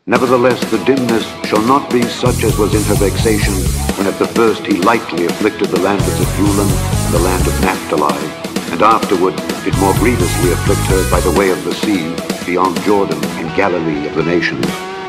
Nevertheless, the dimness shall not be such as was in her vexation, when at the first he lightly afflicted the land of Zebulun and the land of Naphtali, and afterward did more grievously afflict her by the way of the sea, beyond Jordan, in Galilee of the nations.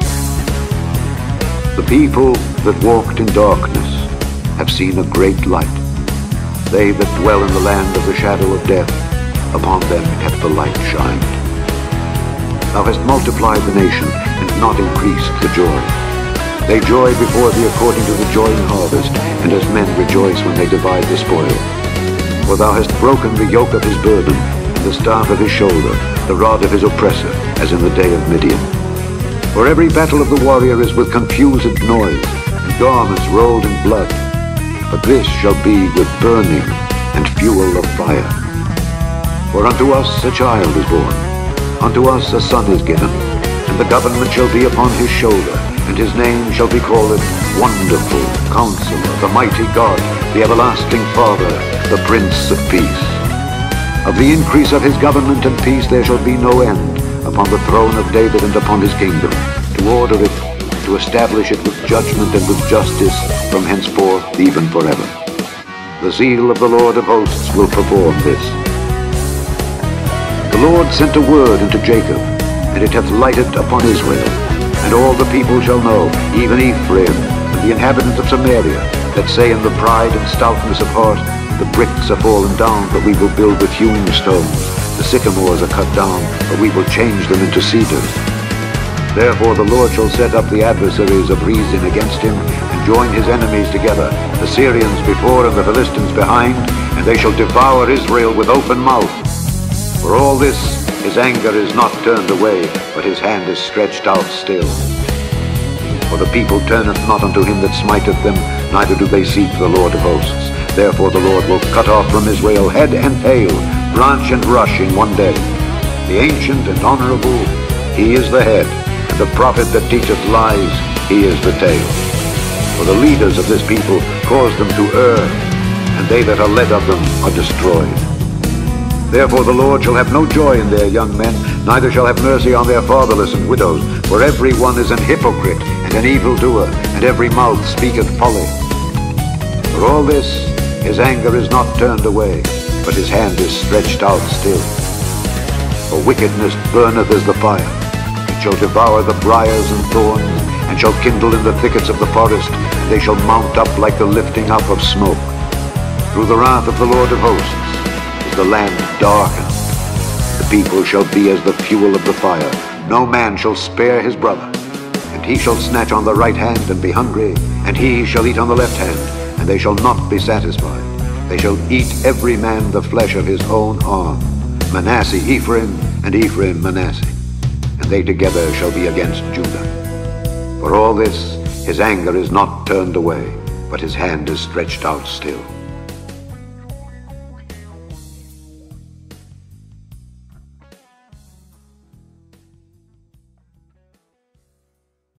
The people that walked in darkness have seen a great light. They that dwell in the land of the shadow of death, upon them hath the light shined. Thou hast multiplied the nation, and not increased the joy. They joy before thee according to the joy in harvest, and as men rejoice when they divide the spoil. For thou hast broken the yoke of his burden, and the staff of his shoulder, the rod of his oppressor, as in the day of Midian. For every battle of the warrior is with confused noise, and garments rolled in blood. But this shall be with burning and fuel of fire. For unto us a child is born, unto us a son is given, and the government shall be upon his shoulder, and his name shall be called Wonderful, Counselor, the Mighty God, the Everlasting Father, the Prince of Peace. Of the increase of his government and peace there shall be no end, upon the throne of David and upon his kingdom, to order it, to establish it with judgment and with justice from henceforth even forever. The zeal of the Lord of hosts will perform this. The Lord sent a word unto Jacob, and it hath lighted upon Israel. And all the people shall know, even Ephraim, and the inhabitants of Samaria, that say in the pride and stoutness of heart, the bricks are fallen down, but we will build with hewn stones. The sycamores are cut down, but we will change them into cedars. Therefore the Lord shall set up the adversaries of Rezin against him, and join his enemies together, the Syrians before and the Philistines behind, and they shall devour Israel with open mouth. For all this, his anger is not turned away, but his hand is stretched out still. For the people turneth not unto him that smiteth them, neither do they seek the Lord of hosts. Therefore the Lord will cut off from Israel head and tail, branch and rush in one day. The ancient and honorable, he is the head, and the prophet that teacheth lies, he is the tail. For the leaders of this people cause them to err, and they that are led of them are destroyed. Therefore the Lord shall have no joy in their young men, neither shall have mercy on their fatherless and widows. For every one is an hypocrite and an evildoer, and every mouth speaketh folly. For all this, his anger is not turned away, but his hand is stretched out still. For wickedness burneth as the fire. It shall devour the briars and thorns, and shall kindle in the thickets of the forest, and they shall mount up like the lifting up of smoke. Through the wrath of the Lord of hosts, the land darkened. The people shall be as the fuel of the fire. No man shall spare his brother. And he shall snatch on the right hand and be hungry, and he shall eat on the left hand, and they shall not be satisfied. They shall eat every man the flesh of his own arm. Manasseh Ephraim, and Ephraim Manasseh. And they together shall be against Judah. For all this, his anger is not turned away, but his hand is stretched out still.